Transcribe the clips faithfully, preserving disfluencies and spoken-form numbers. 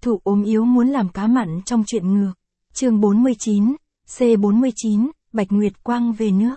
Thụ ốm yếu muốn làm cá mặn trong truyện ngược. Chương bốn mươi chín, C bốn mươi chín, Bạch Nguyệt Quang về nước.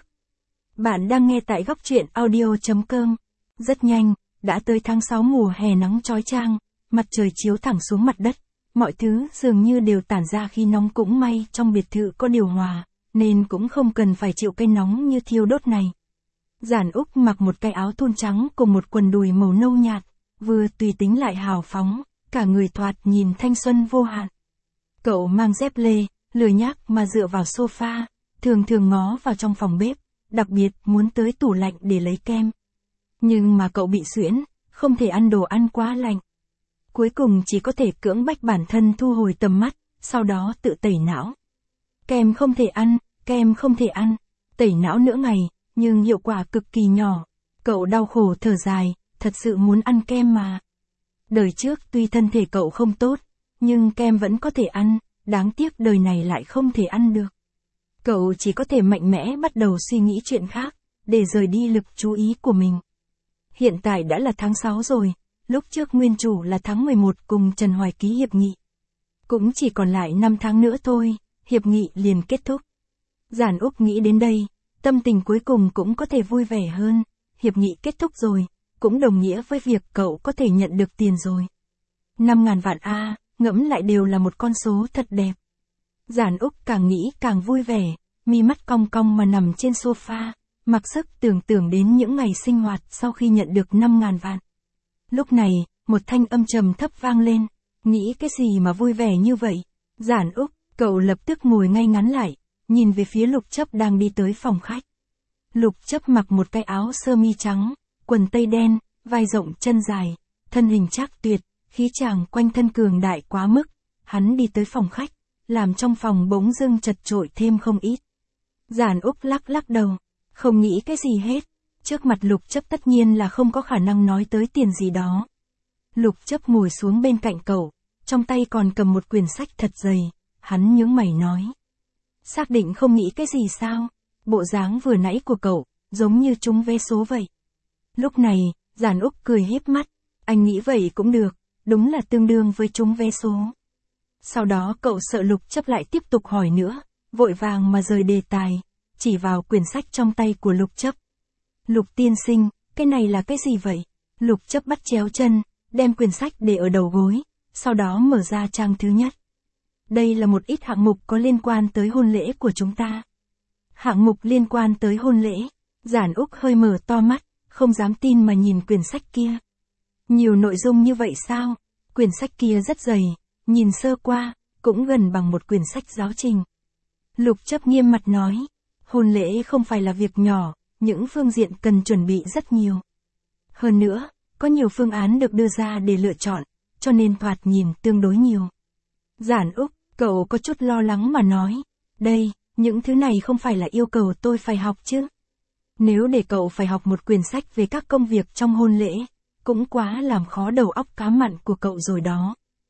Bạn đang nghe tại góc truyện audio chấm com. Rất nhanh, đã tới tháng sáu mùa hè nắng chói chang, mặt trời chiếu thẳng xuống mặt đất. Mọi thứ dường như đều tản ra khi nóng, cũng may trong biệt thự có điều hòa, nên cũng không cần phải chịu cái nóng như thiêu đốt này. Giản Úc mặc một cái áo thun trắng cùng một quần đùi màu nâu nhạt, vừa tùy tính lại hào phóng, cả người thoạt nhìn thanh xuân vô hạn. Cậu mang dép lê, lười nhác mà dựa vào sofa, thường thường ngó vào trong phòng bếp, đặc biệt muốn tới tủ lạnh để lấy kem. Nhưng mà cậu bị suyễn, không thể ăn đồ ăn quá lạnh. Cuối cùng chỉ có thể cưỡng bách bản thân thu hồi tầm mắt, sau đó tự tẩy não. Kem không thể ăn, kem không thể ăn, tẩy não nửa ngày, nhưng hiệu quả cực kỳ nhỏ. Cậu đau khổ thở dài, thật sự muốn ăn kem mà. Đời trước tuy thân thể cậu không tốt, nhưng kem vẫn có thể ăn, đáng tiếc đời này lại không thể ăn được. Cậu chỉ có thể mạnh mẽ bắt đầu suy nghĩ chuyện khác, để rời đi lực chú ý của mình. Hiện tại đã là tháng sáu rồi, lúc trước nguyên chủ là tháng mười một cùng Trần Hoài ký hiệp nghị. Cũng chỉ còn lại năm tháng nữa thôi, hiệp nghị liền kết thúc. Giản Úc nghĩ đến đây, tâm tình cuối cùng cũng có thể vui vẻ hơn, hiệp nghị kết thúc rồi, cũng đồng nghĩa với việc cậu có thể nhận được tiền rồi. Năm ngàn vạn a, à, ngẫm lại đều là một con số thật đẹp. Giản Úc càng nghĩ càng vui vẻ, mi mắt cong cong mà nằm trên sofa, mặc sức tưởng tượng đến những ngày sinh hoạt sau khi nhận được năm ngàn vạn. Lúc này, một thanh âm trầm thấp vang lên, nghĩ cái gì mà vui vẻ như vậy? Giản Úc, cậu lập tức ngồi ngay ngắn lại, nhìn về phía Lục Chấp đang đi tới phòng khách. Lục Chấp mặc một cái áo sơ mi trắng, quần tây đen, vai rộng chân dài, thân hình trác tuyệt, khí chàng quanh thân cường đại quá mức. Hắn đi tới phòng khách, làm trong phòng bỗng dưng chật chội thêm không ít. Giản Úc lắc lắc đầu, không nghĩ cái gì hết. Trước mặt Lục Chấp tất nhiên là không có khả năng nói tới tiền gì đó. Lục Chấp ngồi xuống bên cạnh cậu, trong tay còn cầm một quyển sách thật dày, hắn nhướng mày nói. Xác định không nghĩ cái gì sao? Bộ dáng vừa nãy của cậu, giống như trúng vé số vậy. Lúc này, Giản Úc cười híp mắt, anh nghĩ vậy cũng được, đúng là tương đương với trúng vé số. Sau đó cậu sợ Lục Chấp lại tiếp tục hỏi nữa, vội vàng mà rời đề tài, chỉ vào quyển sách trong tay của Lục Chấp. Lục tiên sinh, cái này là cái gì vậy? Lục Chấp bắt chéo chân, đem quyển sách để ở đầu gối, sau đó mở ra trang thứ nhất. Đây là một ít hạng mục có liên quan tới hôn lễ của chúng ta. Hạng mục liên quan tới hôn lễ, Giản Úc hơi mở to mắt, không dám tin mà nhìn quyển sách kia. Nhiều nội dung như vậy sao? Quyển sách kia rất dày, nhìn sơ qua, cũng gần bằng một quyển sách giáo trình. Lục Chấp nghiêm mặt nói, hôn lễ không phải là việc nhỏ, những phương diện cần chuẩn bị rất nhiều. Hơn nữa, có nhiều phương án được đưa ra để lựa chọn, cho nên thoạt nhìn tương đối nhiều. Giản Úc, cậu có chút lo lắng mà nói, đây, những thứ này không phải là yêu cầu tôi phải học chứ. Nếu để cậu phải học một quyển sách về các công việc trong hôn lễ, cũng quá làm khó đầu óc cá mặn của cậu rồi đó.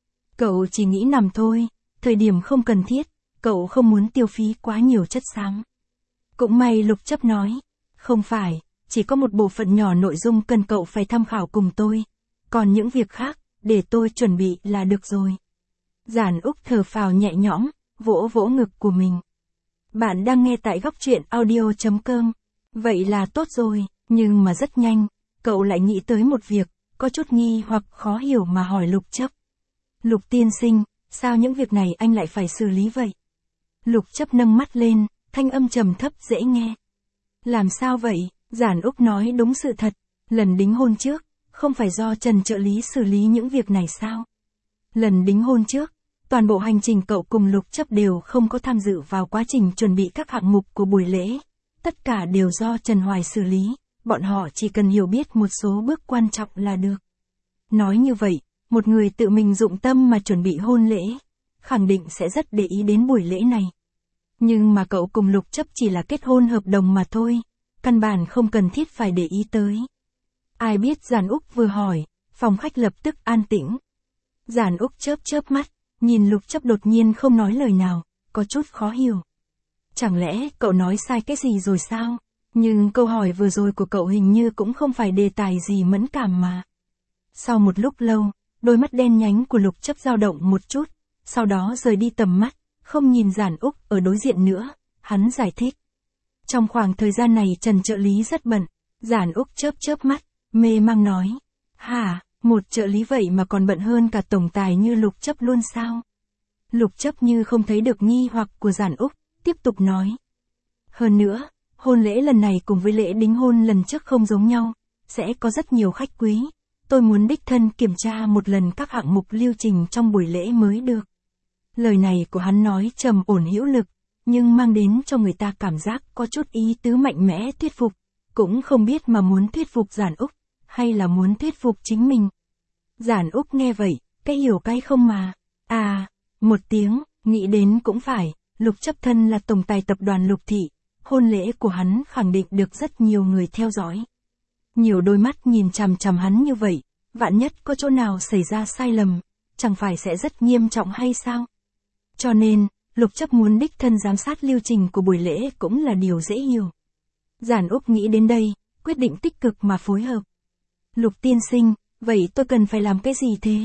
Cậu chỉ nghĩ nằm thôi, thời điểm không cần thiết, cậu không muốn tiêu phí quá nhiều chất xám. Cũng may Lục Chấp nói, không phải, chỉ có một bộ phận nhỏ nội dung cần cậu phải tham khảo cùng tôi, còn những việc khác, để tôi chuẩn bị là được rồi. Giản Úc thở phào nhẹ nhõm, vỗ vỗ ngực của mình. Bạn đang nghe tại góc truyện audio chấm com. Vậy là tốt rồi, nhưng mà rất nhanh, cậu lại nghĩ tới một việc, có chút nghi hoặc khó hiểu mà hỏi Lục Chấp. Lục tiên sinh, sao những việc này anh lại phải xử lý vậy? Lục Chấp nâng mắt lên, thanh âm trầm thấp dễ nghe. Làm sao vậy? Giản Úc nói đúng sự thật, lần đính hôn trước, không phải do Trần trợ lý xử lý những việc này sao? Lần đính hôn trước, toàn bộ hành trình cậu cùng Lục Chấp đều không có tham dự vào quá trình chuẩn bị các hạng mục của buổi lễ. Tất cả đều do Trần Hoài xử lý, bọn họ chỉ cần hiểu biết một số bước quan trọng là được. Nói như vậy, một người tự mình dụng tâm mà chuẩn bị hôn lễ, khẳng định sẽ rất để ý đến buổi lễ này. Nhưng mà cậu cùng Lục Chấp chỉ là kết hôn hợp đồng mà thôi, căn bản không cần thiết phải để ý tới. Ai biết Giản Úc vừa hỏi, phòng khách lập tức an tĩnh. Giản Úc chớp chớp mắt, nhìn Lục Chấp đột nhiên không nói lời nào, có chút khó hiểu. Chẳng lẽ cậu nói sai cái gì rồi sao? Nhưng câu hỏi vừa rồi của cậu hình như cũng không phải đề tài gì mẫn cảm mà. Sau một lúc lâu, đôi mắt đen nhánh của Lục Chấp dao động một chút, sau đó rời đi tầm mắt, không nhìn Giản Úc ở đối diện nữa, hắn giải thích. Trong khoảng thời gian này Trần trợ lý rất bận, Giản Úc chớp chớp mắt, mê mang nói. Hả, một trợ lý vậy mà còn bận hơn cả tổng tài như Lục Chấp luôn sao? Lục Chấp như không thấy được nghi hoặc của Giản Úc, tiếp tục nói. Hơn nữa, hôn lễ lần này cùng với lễ đính hôn lần trước không giống nhau, sẽ có rất nhiều khách quý. Tôi muốn đích thân kiểm tra một lần các hạng mục lưu trình trong buổi lễ mới được. Lời này của hắn nói trầm ổn hữu lực, nhưng mang đến cho người ta cảm giác có chút ý tứ mạnh mẽ thuyết phục, cũng không biết mà muốn thuyết phục Giản Úc, hay là muốn thuyết phục chính mình. Giản Úc nghe vậy, cái hiểu cái không mà. À, một tiếng, nghĩ đến cũng phải, Lục Chấp thân là tổng tài tập đoàn Lục Thị, hôn lễ của hắn khẳng định được rất nhiều người theo dõi. Nhiều đôi mắt nhìn chằm chằm hắn như vậy, vạn nhất có chỗ nào xảy ra sai lầm, chẳng phải sẽ rất nghiêm trọng hay sao? Cho nên, Lục Chấp muốn đích thân giám sát lưu trình của buổi lễ cũng là điều dễ hiểu. Giản Úc nghĩ đến đây, quyết định tích cực mà phối hợp. Lục tiên sinh, vậy tôi cần phải làm cái gì thế?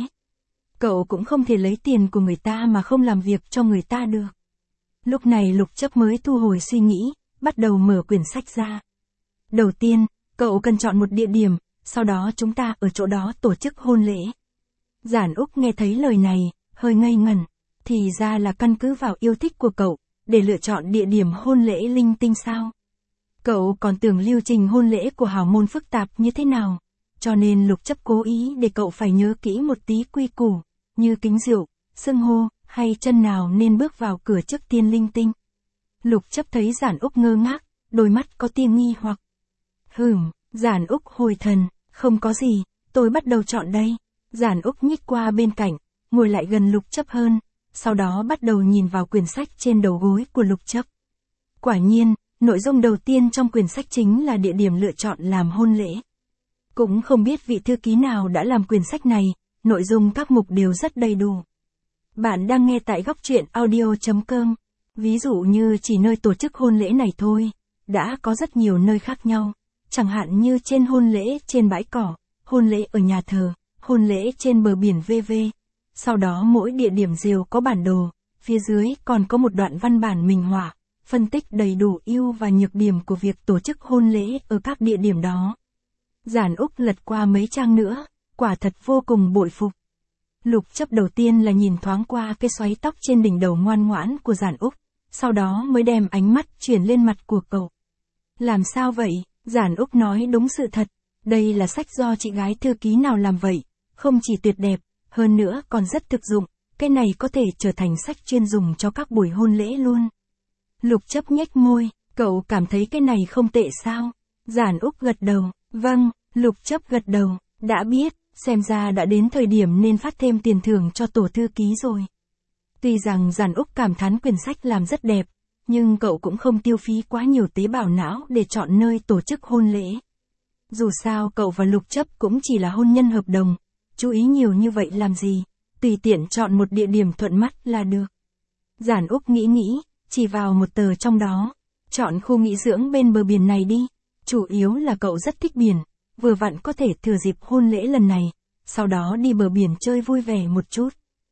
Cậu cũng không thể lấy tiền của người ta mà không làm việc cho người ta được. Lúc này Lục Chấp mới thu hồi suy nghĩ, bắt đầu mở quyển sách ra. Đầu tiên, cậu cần chọn một địa điểm, sau đó chúng ta ở chỗ đó tổ chức hôn lễ. Giản Úc nghe thấy lời này, hơi ngây ngẩn, thì ra là căn cứ vào yêu thích của cậu, để lựa chọn địa điểm hôn lễ linh tinh sao? Cậu còn tưởng lưu trình hôn lễ của hào môn phức tạp như thế nào, cho nên Lục Chấp cố ý để cậu phải nhớ kỹ một tí quy củ, như kính rượu, xưng hô, hay chân nào nên bước vào cửa trước tiên linh tinh. Lục Chấp thấy Giản Úc ngơ ngác, đôi mắt có tia nghi hoặc. Hừm, Giản Úc hồi thần, không có gì, tôi bắt đầu chọn đây. Giản Úc nhích qua bên cạnh, ngồi lại gần Lục Chấp hơn, sau đó bắt đầu nhìn vào quyển sách trên đầu gối của Lục Chấp. Quả nhiên, nội dung đầu tiên trong quyển sách chính là địa điểm lựa chọn làm hôn lễ. Cũng không biết vị thư ký nào đã làm quyển sách này, nội dung các mục đều rất đầy đủ. Bạn đang nghe tại góc truyện audio chấm com. Ví dụ như chỉ nơi tổ chức hôn lễ này thôi, đã có rất nhiều nơi khác nhau, chẳng hạn như trên hôn lễ trên bãi cỏ, hôn lễ ở nhà thờ, hôn lễ trên bờ biển vân vân. Sau đó mỗi địa điểm đều có bản đồ, phía dưới còn có một đoạn văn bản minh họa, phân tích đầy đủ ưu và nhược điểm của việc tổ chức hôn lễ ở các địa điểm đó. Giản Úc lật qua mấy trang nữa, quả thật vô cùng bội phục. Lục Chấp đầu tiên là nhìn thoáng qua cái xoáy tóc trên đỉnh đầu ngoan ngoãn của Giản Úc, sau đó mới đem ánh mắt chuyển lên mặt của cậu. Làm sao vậy? Giản Úc nói đúng sự thật, đây là sách do chị gái thư ký nào làm vậy, không chỉ tuyệt đẹp, hơn nữa còn rất thực dụng, cái này có thể trở thành sách chuyên dùng cho các buổi hôn lễ luôn. Lục Chấp nhếch môi, cậu cảm thấy cái này không tệ sao? Giản Úc gật đầu, vâng, Lục Chấp gật đầu, đã biết, xem ra đã đến thời điểm nên phát thêm tiền thưởng cho tổ thư ký rồi. Tuy rằng Giản Úc cảm thán quyển sách làm rất đẹp, nhưng cậu cũng không tiêu phí quá nhiều tế bào não để chọn nơi tổ chức hôn lễ. Dù sao cậu và Lục Chấp cũng chỉ là hôn nhân hợp đồng, chú ý nhiều như vậy làm gì, tùy tiện chọn một địa điểm thuận mắt là được. Giản Úc nghĩ nghĩ, chỉ vào một tờ trong đó, chọn khu nghỉ dưỡng bên bờ biển này đi, chủ yếu là cậu rất thích biển, vừa vặn có thể thừa dịp hôn lễ lần này, sau đó đi bờ biển chơi vui vẻ một chút.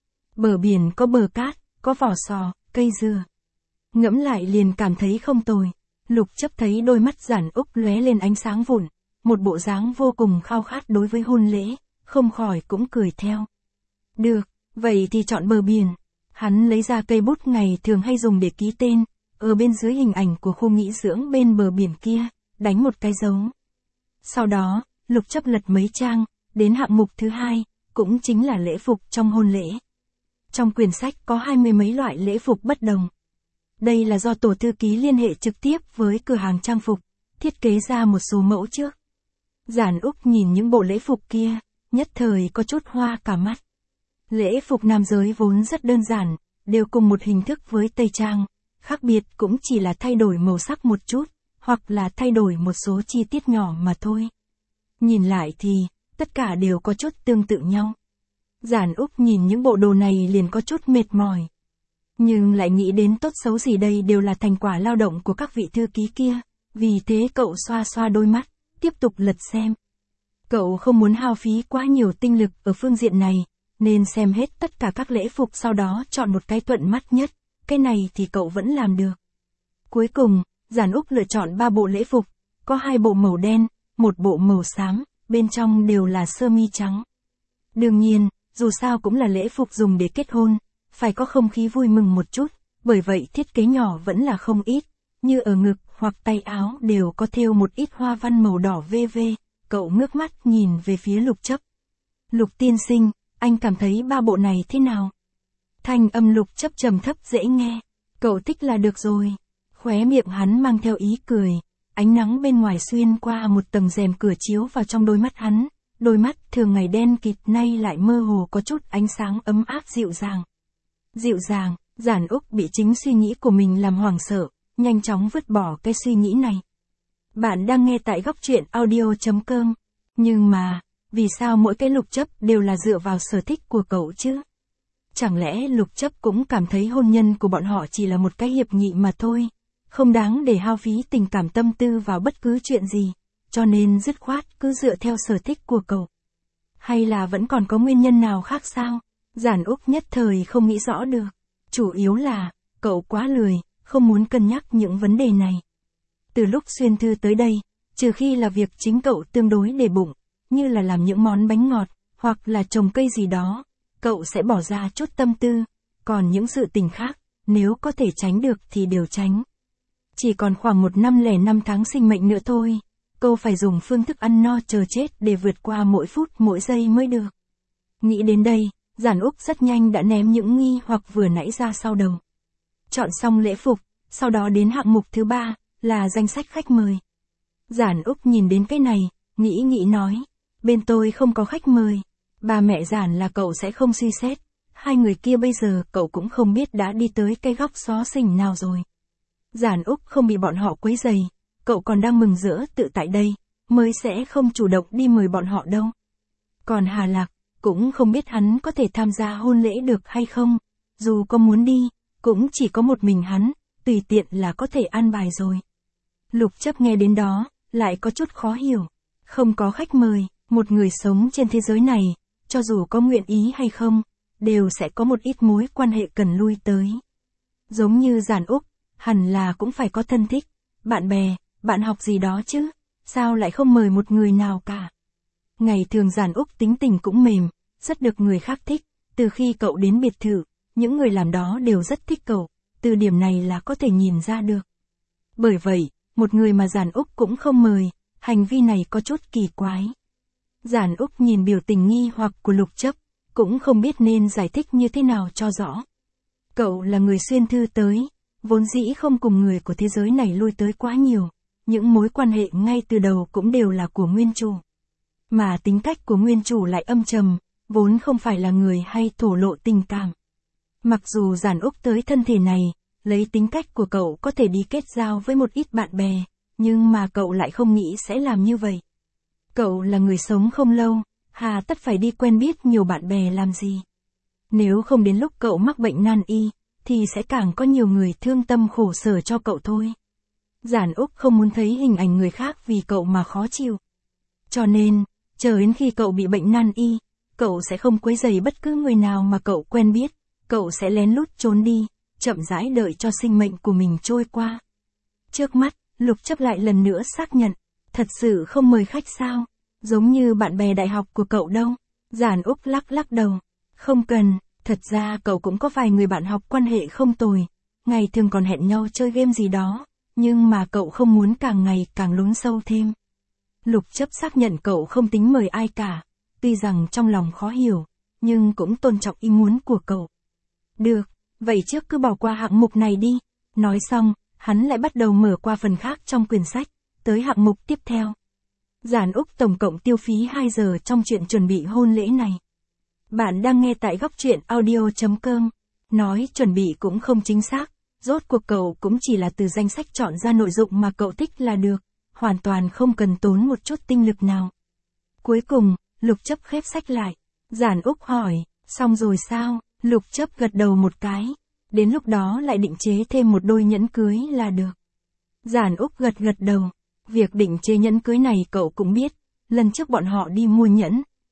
Bờ biển có bờ cát, có vỏ sò, cây dừa. Ngẫm lại liền cảm thấy không tồi. Lục Chấp thấy đôi mắt Giản Úc lóe lên ánh sáng vụn, một bộ dáng vô cùng khao khát đối với hôn lễ, không khỏi cũng cười theo. Được, vậy thì chọn bờ biển. Hắn lấy ra cây bút ngày thường hay dùng để ký tên, ở bên dưới hình ảnh của khu nghỉ dưỡng bên bờ biển kia, đánh một cái dấu. Sau đó, Lục Chấp lật mấy trang, đến hạng mục thứ hai, cũng chính là lễ phục trong hôn lễ. Trong quyển sách có hai mươi mấy loại lễ phục bất đồng. Đây là do tổ thư ký liên hệ trực tiếp với cửa hàng trang phục, thiết kế ra một số mẫu trước. Giản Úc nhìn những bộ lễ phục kia, nhất thời có chút hoa cả mắt. Lễ phục nam giới vốn rất đơn giản, đều cùng một hình thức với tây trang, khác biệt cũng chỉ là thay đổi màu sắc một chút, hoặc là thay đổi một số chi tiết nhỏ mà thôi. Nhìn lại thì, tất cả đều có chút tương tự nhau. Giản Úc nhìn những bộ đồ này liền có chút mệt mỏi. Nhưng lại nghĩ đến tốt xấu gì đây đều là thành quả lao động của các vị thư ký kia, vì thế cậu xoa xoa đôi mắt, tiếp tục lật xem. Cậu không muốn hao phí quá nhiều tinh lực ở phương diện này, nên xem hết tất cả các lễ phục sau đó chọn một cái thuận mắt nhất, cái này thì cậu vẫn làm được. Cuối cùng, Giản Úc lựa chọn ba bộ lễ phục, có hai bộ màu đen, một bộ màu xám, bên trong đều là sơ mi trắng. Đương nhiên, dù sao cũng là lễ phục dùng để kết hôn, phải có không khí vui mừng một chút, bởi vậy thiết kế nhỏ vẫn là không ít, như ở ngực hoặc tay áo đều có thêu một ít hoa văn màu đỏ vê vê. Cậu ngước mắt nhìn về phía Lục Chấp. Lục tiên sinh, anh cảm thấy ba bộ này thế nào? Thanh âm Lục Chấp trầm thấp dễ nghe. Cậu thích là được rồi. Khóe miệng hắn mang theo ý cười. Ánh nắng bên ngoài xuyên qua một tầng rèm cửa chiếu vào trong đôi mắt hắn. Đôi mắt thường ngày đen kịt nay lại mơ hồ có chút ánh sáng ấm áp dịu dàng. Dịu dàng, Giản Úc bị chính suy nghĩ của mình làm hoảng sợ, nhanh chóng vứt bỏ cái suy nghĩ này. Bạn đang nghe tại góc truyện audio chấm com. Nhưng mà, vì sao mỗi cái Lục Chấp đều là dựa vào sở thích của cậu chứ? Chẳng lẽ Lục Chấp cũng cảm thấy hôn nhân của bọn họ chỉ là một cái hiệp nghị mà thôi, không đáng để hao phí tình cảm tâm tư vào bất cứ chuyện gì, cho nên dứt khoát cứ dựa theo sở thích của cậu? Hay là vẫn còn có nguyên nhân nào khác sao? Giản Úc nhất thời không nghĩ rõ được. Chủ yếu là, cậu quá lười, không muốn cân nhắc những vấn đề này. Từ lúc xuyên thư tới đây, trừ khi là việc chính cậu tương đối để bụng, như là làm những món bánh ngọt, hoặc là trồng cây gì đó, cậu sẽ bỏ ra chút tâm tư, còn những sự tình khác, nếu có thể tránh được thì đều tránh. Chỉ còn khoảng một năm lẻ năm tháng sinh mệnh nữa thôi, cậu phải dùng phương thức ăn no chờ chết để vượt qua mỗi phút mỗi giây mới được. Nghĩ đến đây, Giản Úc rất nhanh đã ném những nghi hoặc vừa nãy ra sau đầu. Chọn xong lễ phục, sau đó đến hạng mục thứ ba, là danh sách khách mời. Giản Úc nhìn đến cái này, nghĩ nghĩ nói, bên tôi không có khách mời, ba mẹ Giản là cậu sẽ không suy xét, hai người kia bây giờ cậu cũng không biết đã đi tới cái góc xó xỉnh nào rồi. Giản Úc không bị bọn họ quấy rầy, cậu còn đang mừng rỡ tự tại đây, mới sẽ không chủ động đi mời bọn họ đâu. Còn Hà Lạc, cũng không biết hắn có thể tham gia hôn lễ được hay không, dù có muốn đi, cũng chỉ có một mình hắn, tùy tiện là có thể an bài rồi. Lục Chấp nghe đến đó, lại có chút khó hiểu. Không có khách mời, một người sống trên thế giới này, cho dù có nguyện ý hay không, đều sẽ có một ít mối quan hệ cần lui tới. Giống như Giản Úc, hẳn là cũng phải có thân thích, bạn bè, bạn học gì đó chứ, sao lại không mời một người nào cả. Ngày thường Giản Úc tính tình cũng mềm, rất được người khác thích, từ khi cậu đến biệt thự, những người làm đó đều rất thích cậu, từ điểm này là có thể nhìn ra được. Bởi vậy, một người mà Giản Úc cũng không mời, hành vi này có chút kỳ quái. Giản Úc nhìn biểu tình nghi hoặc của Lục Chấp, cũng không biết nên giải thích như thế nào cho rõ. Cậu là người xuyên thư tới, vốn dĩ không cùng người của thế giới này lui tới quá nhiều, những mối quan hệ ngay từ đầu cũng đều là của nguyên chủ. Mà tính cách của nguyên chủ lại âm trầm, vốn không phải là người hay thổ lộ tình cảm. Mặc dù Giản Úc tới thân thể này, lấy tính cách của cậu có thể đi kết giao với một ít bạn bè, nhưng mà cậu lại không nghĩ sẽ làm như vậy. Cậu là người sống không lâu, hà tất phải đi quen biết nhiều bạn bè làm gì. Nếu không đến lúc cậu mắc bệnh nan y, thì sẽ càng có nhiều người thương tâm khổ sở cho cậu thôi. Giản Úc không muốn thấy hình ảnh người khác vì cậu mà khó chịu. Cho nên, chờ đến khi cậu bị bệnh nan y, cậu sẽ không quấy rầy bất cứ người nào mà cậu quen biết, cậu sẽ lén lút trốn đi, chậm rãi đợi cho sinh mệnh của mình trôi qua. Trước mắt, Lục Chấp lại lần nữa xác nhận, thật sự không mời khách sao, giống như bạn bè đại học của cậu đâu. Giản Úc lắc lắc đầu, không cần, thật ra cậu cũng có vài người bạn học quan hệ không tồi, ngày thường còn hẹn nhau chơi game gì đó, nhưng mà cậu không muốn càng ngày càng lún sâu thêm. Lục Chấp xác nhận cậu không tính mời ai cả, tuy rằng trong lòng khó hiểu, nhưng cũng tôn trọng ý muốn của cậu. Được, vậy trước cứ bỏ qua hạng mục này đi. Nói xong, hắn lại bắt đầu mở qua phần khác trong quyển sách, tới hạng mục tiếp theo. Giản Úc tổng cộng tiêu phí hai giờ trong chuyện chuẩn bị hôn lễ này. Bạn đang nghe tại góc truyện audio chấm com. Nói chuẩn bị cũng không chính xác, rốt cuộc cậu cũng chỉ là từ danh sách chọn ra nội dụng mà cậu thích là được, hoàn toàn không cần tốn một chút tinh lực nào. Cuối cùng, Lục Chấp khép sách lại. Giản Úc hỏi, xong rồi sao? Lục Chấp gật đầu một cái. Đến lúc đó lại định chế thêm một đôi nhẫn cưới là được. Giản Úc gật gật đầu. Việc định chế nhẫn cưới này cậu cũng biết. Lần trước bọn họ đi mua nhẫn,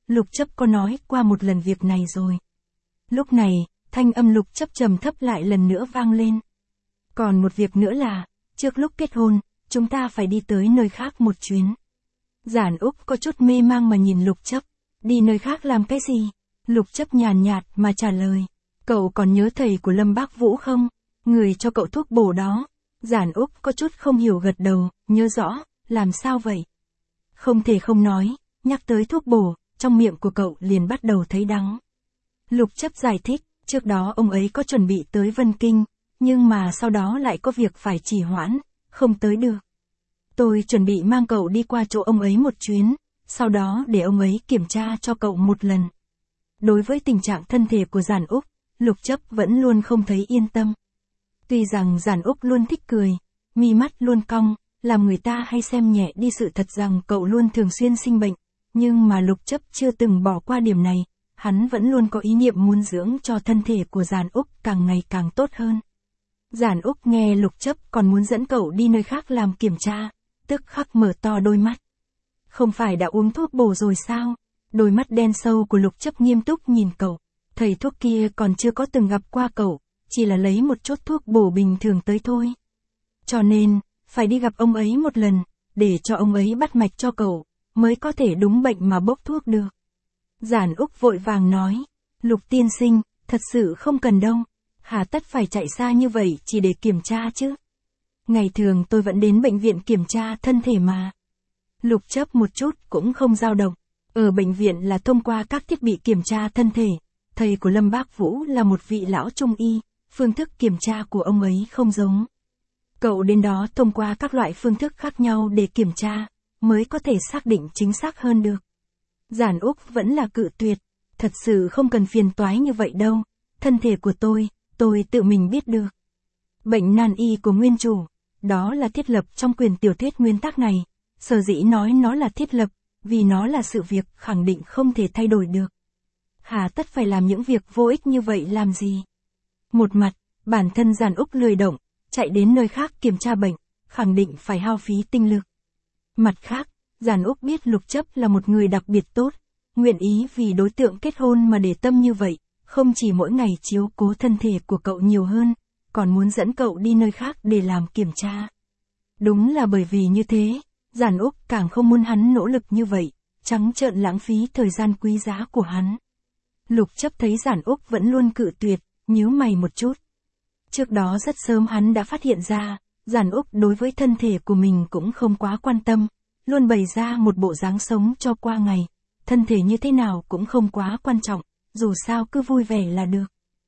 Lục Chấp có nói qua một lần việc này rồi. Lúc này, thanh âm Lục Chấp trầm thấp lại lần nữa vang lên. Còn một việc nữa là, trước lúc kết hôn, chúng ta phải đi tới nơi khác một chuyến. Giản Úc có chút mê mang mà nhìn Lục Chấp. Đi nơi khác làm cái gì? Lục Chấp nhàn nhạt mà trả lời. Cậu còn nhớ thầy của Lâm Bác Vũ không? Người cho cậu thuốc bổ đó. Giản Úc có chút không hiểu gật đầu, nhớ rõ, làm sao vậy? Không thể không nói, nhắc tới thuốc bổ, trong miệng của cậu liền bắt đầu thấy đắng. Lục Chấp giải thích, trước đó ông ấy có chuẩn bị tới Vân Kinh, nhưng mà sau đó lại có việc phải trì hoãn, không tới được. Tôi chuẩn bị mang cậu đi qua chỗ ông ấy một chuyến, sau đó để ông ấy kiểm tra cho cậu một lần. Đối với tình trạng thân thể của Giản Úc, Lục Chấp vẫn luôn không thấy yên tâm. Tuy rằng Giản Úc luôn thích cười, mi mắt luôn cong, làm người ta hay xem nhẹ đi sự thật rằng cậu luôn thường xuyên sinh bệnh, nhưng mà Lục Chấp chưa từng bỏ qua điểm này, hắn vẫn luôn có ý niệm muốn dưỡng cho thân thể của Giản Úc càng ngày càng tốt hơn. Giản Úc nghe Lục Chấp còn muốn dẫn cậu đi nơi khác làm kiểm tra, tức khắc mở to đôi mắt. Không phải đã uống thuốc bổ rồi sao? Đôi mắt đen sâu của Lục Chấp nghiêm túc nhìn cậu. Thầy thuốc kia còn chưa có từng gặp qua cậu, chỉ là lấy một chút thuốc bổ bình thường tới thôi. Cho nên, phải đi gặp ông ấy một lần, để cho ông ấy bắt mạch cho cậu, mới có thể đúng bệnh mà bốc thuốc được. Giản Úc vội vàng nói, Lục tiên sinh, thật sự không cần đâu, hà tất phải chạy xa như vậy chỉ để kiểm tra chứ. Ngày thường tôi vẫn đến bệnh viện kiểm tra thân thể mà. Lục Chấp một chút cũng không dao động. Ở bệnh viện là thông qua các thiết bị kiểm tra thân thể. Thầy của Lâm Bác Vũ là một vị lão trung y, phương thức kiểm tra của ông ấy không giống. Cậu đến đó thông qua các loại phương thức khác nhau để kiểm tra, mới có thể xác định chính xác hơn được. Giản Úc vẫn là cự tuyệt, thật sự không cần phiền toái như vậy đâu, thân thể của tôi, tôi tự mình biết được. Bệnh nan y của nguyên chủ, đó là thiết lập trong quyền tiểu thuyết nguyên tắc này, sở dĩ nói nó là thiết lập, vì nó là sự việc khẳng định không thể thay đổi được. Hà tất phải làm những việc vô ích như vậy làm gì? Một mặt, bản thân Giản Úc lười động, chạy đến nơi khác kiểm tra bệnh, khẳng định phải hao phí tinh lực. Mặt khác, Giản Úc biết Lục Chấp là một người đặc biệt tốt, nguyện ý vì đối tượng kết hôn mà để tâm như vậy, không chỉ mỗi ngày chiếu cố thân thể của cậu nhiều hơn, còn muốn dẫn cậu đi nơi khác để làm kiểm tra. Đúng là bởi vì như thế, Giản Úc càng không muốn hắn nỗ lực như vậy, trắng trợn lãng phí thời gian quý giá của hắn. Lục Chấp thấy Giản Úc vẫn luôn cự tuyệt, nhíu mày một chút. Trước đó rất sớm hắn đã phát hiện ra, Giản Úc đối với thân thể của mình cũng không quá quan tâm, luôn bày ra một bộ dáng sống cho qua ngày, thân thể như thế nào cũng không quá quan trọng, dù sao cứ vui vẻ là được.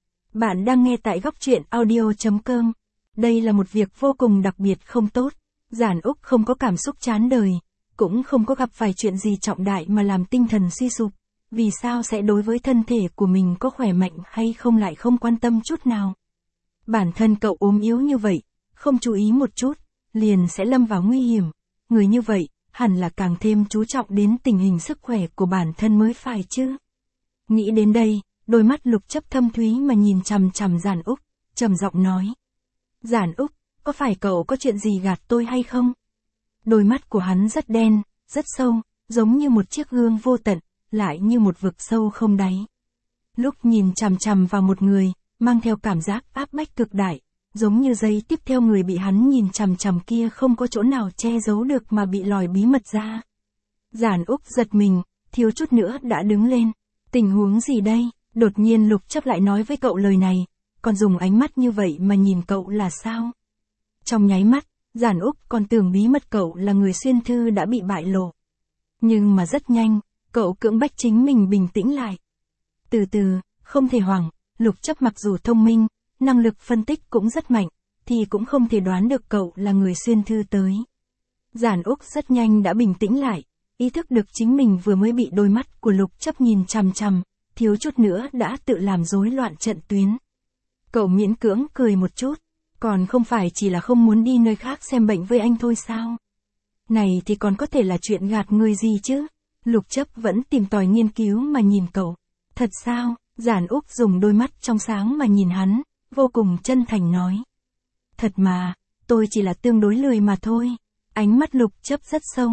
Bạn đang nghe tại góc truyện audio chấm com. Đây là một việc vô cùng đặc biệt không tốt. Giản Úc không có cảm xúc chán đời, cũng không có gặp phải chuyện gì trọng đại mà làm tinh thần suy sụp. Vì sao sẽ đối với thân thể của mình có khỏe mạnh hay không lại không quan tâm chút nào? Bản thân cậu ốm yếu như vậy, không chú ý một chút, liền sẽ lâm vào nguy hiểm. Người như vậy, hẳn là càng thêm chú trọng đến tình hình sức khỏe của bản thân mới phải chứ. Nghĩ đến đây, đôi mắt Lục Chấp thâm thúy mà nhìn chằm chằm Giản Úc, trầm giọng nói. Giản Úc, có phải cậu có chuyện gì gạt tôi hay không? Đôi mắt của hắn rất đen, rất sâu, giống như một chiếc gương vô tận, lại như một vực sâu không đáy. Lúc nhìn chằm chằm vào một người, mang theo cảm giác áp bách cực đại, giống như giây tiếp theo người bị hắn nhìn chằm chằm kia không có chỗ nào che giấu được mà bị lòi bí mật ra. Giản Úc giật mình, thiếu chút nữa đã đứng lên. Tình huống gì đây? Đột nhiên Lục Chấp lại nói với cậu lời này, còn dùng ánh mắt như vậy mà nhìn cậu là sao? Trong nháy mắt, Giản Úc còn tưởng bí mật cậu là người xuyên thư đã bị bại lộ. Nhưng mà rất nhanh, cậu cưỡng bách chính mình bình tĩnh lại. Từ từ, không thể hoảng, Lục Chấp mặc dù thông minh, năng lực phân tích cũng rất mạnh, thì cũng không thể đoán được cậu là người xuyên thư tới. Giản Úc rất nhanh đã bình tĩnh lại, ý thức được chính mình vừa mới bị đôi mắt của Lục Chấp nhìn chằm chằm, thiếu chút nữa đã tự làm rối loạn trận tuyến. Cậu miễn cưỡng cười một chút, còn không phải chỉ là không muốn đi nơi khác xem bệnh với anh thôi sao? Này thì còn có thể là chuyện gạt người gì chứ? Lục Chấp vẫn tìm tòi nghiên cứu mà nhìn cậu. Thật sao? Giản Úc dùng đôi mắt trong sáng mà nhìn hắn, vô cùng chân thành nói. Thật mà, tôi chỉ là tương đối lười mà thôi. Ánh mắt Lục Chấp rất sâu.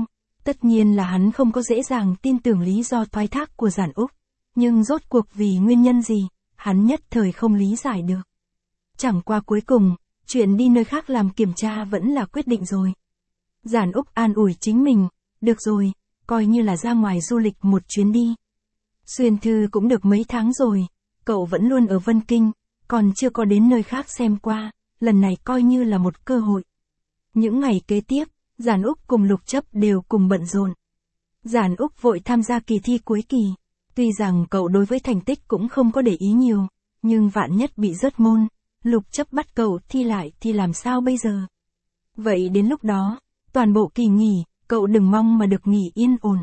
Tất nhiên là hắn không có dễ dàng tin tưởng lý do thoái thác của Giản Úc, nhưng rốt cuộc vì nguyên nhân gì, hắn nhất thời không lý giải được. Chẳng qua cuối cùng, chuyện đi nơi khác làm kiểm tra vẫn là quyết định rồi. Giản Úc an ủi chính mình, được rồi, coi như là ra ngoài du lịch một chuyến đi. Xuyên thư cũng được mấy tháng rồi, cậu vẫn luôn ở Vân Kinh, còn chưa có đến nơi khác xem qua, lần này coi như là một cơ hội. Những ngày kế tiếp, Giản Úc cùng Lục Chấp đều cùng bận rộn. Giản Úc vội tham gia kỳ thi cuối kỳ, tuy rằng cậu đối với thành tích cũng không có để ý nhiều, nhưng vạn nhất bị rớt môn, Lục Chấp bắt cậu thi lại thì làm sao bây giờ? Vậy đến lúc đó, toàn bộ kỳ nghỉ, cậu đừng mong mà được nghỉ yên ổn.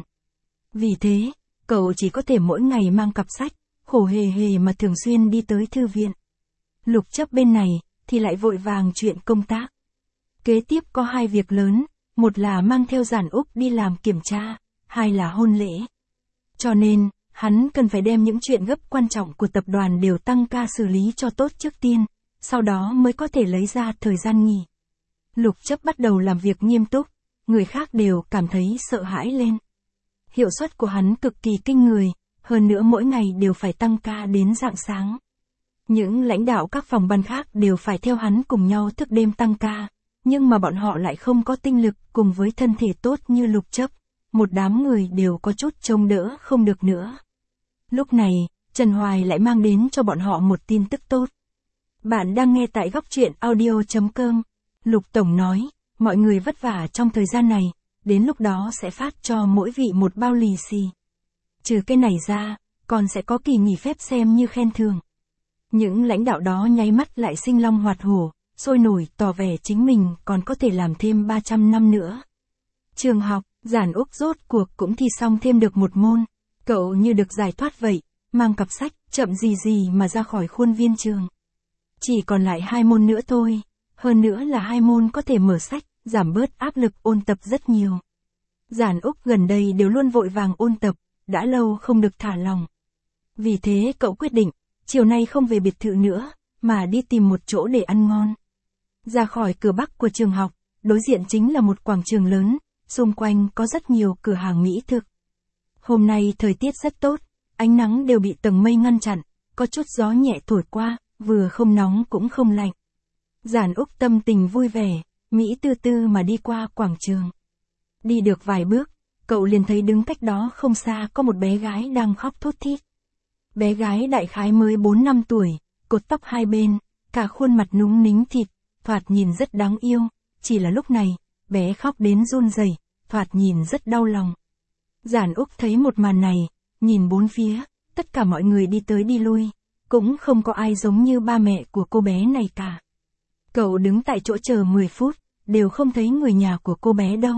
Vì thế, cậu chỉ có thể mỗi ngày mang cặp sách, khổ hề hề mà thường xuyên đi tới thư viện. Lục Chấp bên này, thì lại vội vàng chuyện công tác. Kế tiếp có hai việc lớn, một là mang theo Giản Úc đi làm kiểm tra, hai là hôn lễ. Cho nên, hắn cần phải đem những chuyện gấp quan trọng của tập đoàn đều tăng ca xử lý cho tốt trước tiên, sau đó mới có thể lấy ra thời gian nghỉ. Lục Chấp bắt đầu làm việc nghiêm túc, người khác đều cảm thấy sợ hãi lên. Hiệu suất của hắn cực kỳ kinh người, hơn nữa mỗi ngày đều phải tăng ca đến rạng sáng. Những lãnh đạo các phòng ban khác đều phải theo hắn cùng nhau thức đêm tăng ca, nhưng mà bọn họ lại không có tinh lực cùng với thân thể tốt như Lục Chấp, một đám người đều có chút trông đỡ không được nữa. Lúc này, Trần Hoài lại mang đến cho bọn họ một tin tức tốt. Bạn đang nghe tại góc truyện audio chấm com. Lục Tổng nói, mọi người vất vả trong thời gian này, đến lúc đó sẽ phát cho mỗi vị một bao lì xì. Trừ cái này ra, còn sẽ có kỳ nghỉ phép xem như khen thưởng. Những lãnh đạo đó nháy mắt lại sinh long hoạt hổ, sôi nổi tỏ vẻ chính mình còn có thể làm thêm ba trăm năm nữa. Trường học, Giản Úc rốt cuộc cũng thi xong thêm được một môn, cậu như được giải thoát vậy, mang cặp sách, chậm gì gì mà ra khỏi khuôn viên trường. Chỉ còn lại hai môn nữa thôi, hơn nữa là hai môn có thể mở sách, giảm bớt áp lực ôn tập rất nhiều. Giản Úc gần đây đều luôn vội vàng ôn tập, đã lâu không được thả lòng. Vì thế cậu quyết định, chiều nay không về biệt thự nữa, mà đi tìm một chỗ để ăn ngon. Ra khỏi cửa bắc của trường học, đối diện chính là một quảng trường lớn, xung quanh có rất nhiều cửa hàng mỹ thực. Hôm nay thời tiết rất tốt, ánh nắng đều bị tầng mây ngăn chặn, có chút gió nhẹ thổi qua, vừa không nóng cũng không lạnh. Giản Úc tâm tình vui vẻ, mỹ tư tư mà đi qua quảng trường. Đi được vài bước, cậu liền thấy đứng cách đó không xa có một bé gái đang khóc thút thít. Bé gái đại khái mới bốn năm tuổi, cột tóc hai bên, cả khuôn mặt núng nính thịt, thoạt nhìn rất đáng yêu, chỉ là lúc này, bé khóc đến run rẩy, thoạt nhìn rất đau lòng. Giản Úc thấy một màn này, nhìn bốn phía, tất cả mọi người đi tới đi lui, cũng không có ai giống như ba mẹ của cô bé này cả. Cậu đứng tại chỗ chờ mười phút, đều không thấy người nhà của cô bé đâu.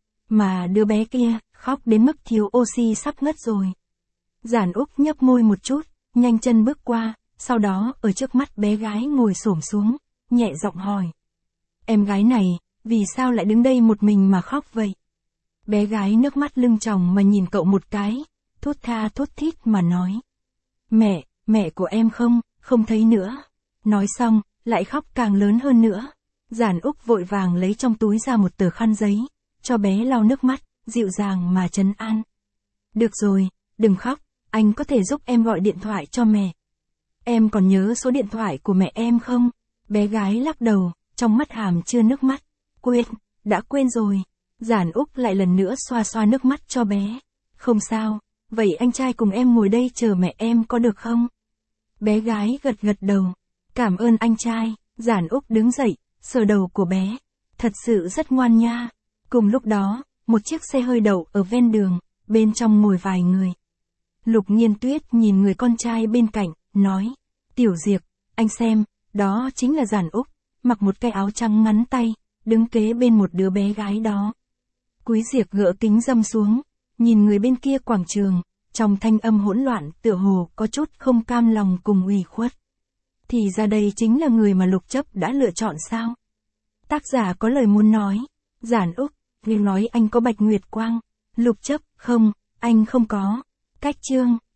Mà đứa bé kia, khóc đến mức thiếu oxy sắp ngất rồi. Giản Úc nhấp môi một chút, nhanh chân bước qua, sau đó ở trước mắt bé gái ngồi xổm xuống, nhẹ giọng hỏi. Em gái này, vì sao lại đứng đây một mình mà khóc vậy? Bé gái nước mắt lưng tròng mà nhìn cậu một cái, thốt tha thốt thít mà nói. Mẹ, mẹ của em không, không thấy nữa. Nói xong, lại khóc càng lớn hơn nữa. Giản Úc vội vàng lấy trong túi ra một tờ khăn giấy, cho bé lau nước mắt, dịu dàng mà trấn an. Được rồi, đừng khóc, anh có thể giúp em gọi điện thoại cho mẹ. Em còn nhớ số điện thoại của mẹ em không? Bé gái lắc đầu, trong mắt hàm chứa nước mắt. Quên, đã quên rồi. Giản Úc lại lần nữa xoa xoa nước mắt cho bé. Không sao, vậy anh trai cùng em ngồi đây chờ mẹ em có được không? Bé gái gật gật đầu. Cảm ơn anh trai. Giản Úc đứng dậy, sờ đầu của bé. Thật sự rất ngoan nha. Cùng lúc đó, một chiếc xe hơi đậu ở ven đường, bên trong ngồi vài người. Lục Nhiên Tuyết nhìn người con trai bên cạnh, nói. Tiểu Diệp, anh xem, đó chính là Giản Úc, mặc một cái áo trắng ngắn tay, đứng kế bên một đứa bé gái đó. Quý Diệp gỡ kính râm xuống, nhìn người bên kia quảng trường, trong thanh âm hỗn loạn tựa hồ có chút không cam lòng cùng ủy khuất. Thì ra đây chính là người mà Lục Chấp đã lựa chọn sao? Tác giả có lời muốn nói. Giản Úc, nghe nói anh có Bạch Nguyệt Quang. Lục Chấp, không, anh không có. Cách chương.